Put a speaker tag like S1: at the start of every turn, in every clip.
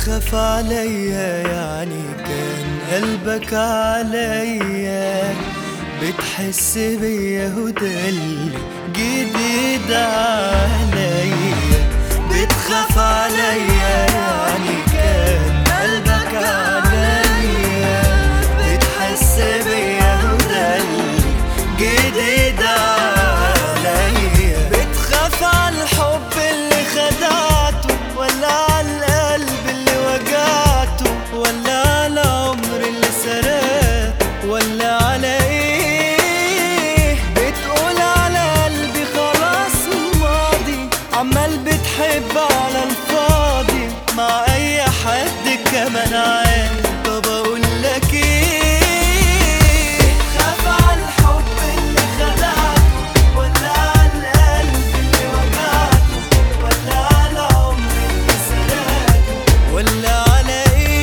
S1: بتخاف عليا يعني كان قلبك عليا، بتحس بيا وده اللي جديد عليا. بتخاف عليا يعني كان قلبك عليا، بتحس بيا وده اللي جديد عليا. بتخاف على الحب اللي خدعته، ولا على القلب اللي وجعته، ولا على عمر اللي سرقته، ولا على ايه؟ بتقول على قلبي خلاص ماضي، عمال بتحب على الفاضي مع اي حد كمان عادي. طب اقول لك ايه؟ بتخاف على الحب اللي خدعته، ولا على القلب اللي وجعته، ولا على عمر اللي سرقته، ولا على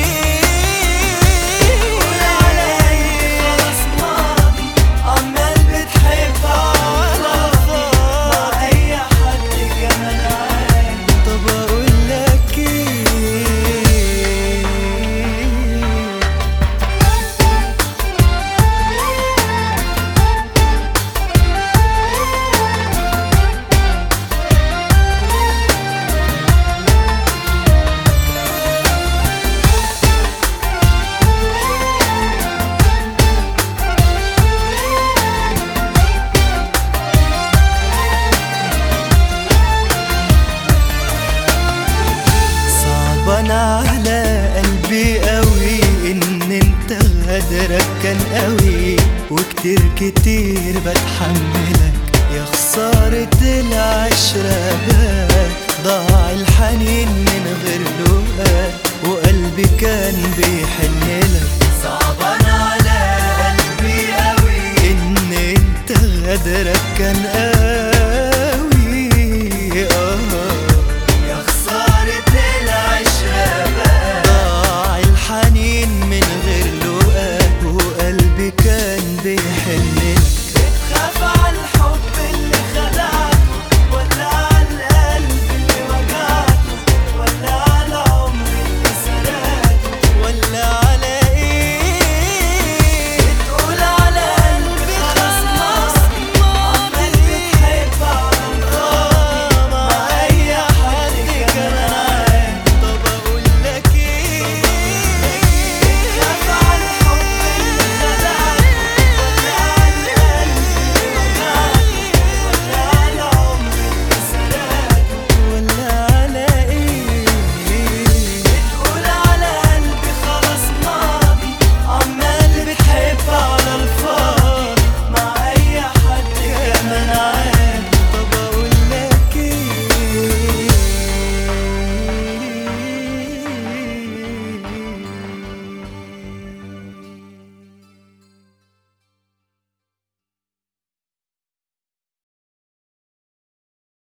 S1: ايه؟ بتقول على ايه؟ خلاص ماضي، عمال بتحب على الفاضي مع اي حد كمان عادي. طب اقول لك ايه؟ صعبان على قلبي قوي ان انت غدرك كان قوي، وكتير كتير بتحملك يا خسارة العشرة بقى.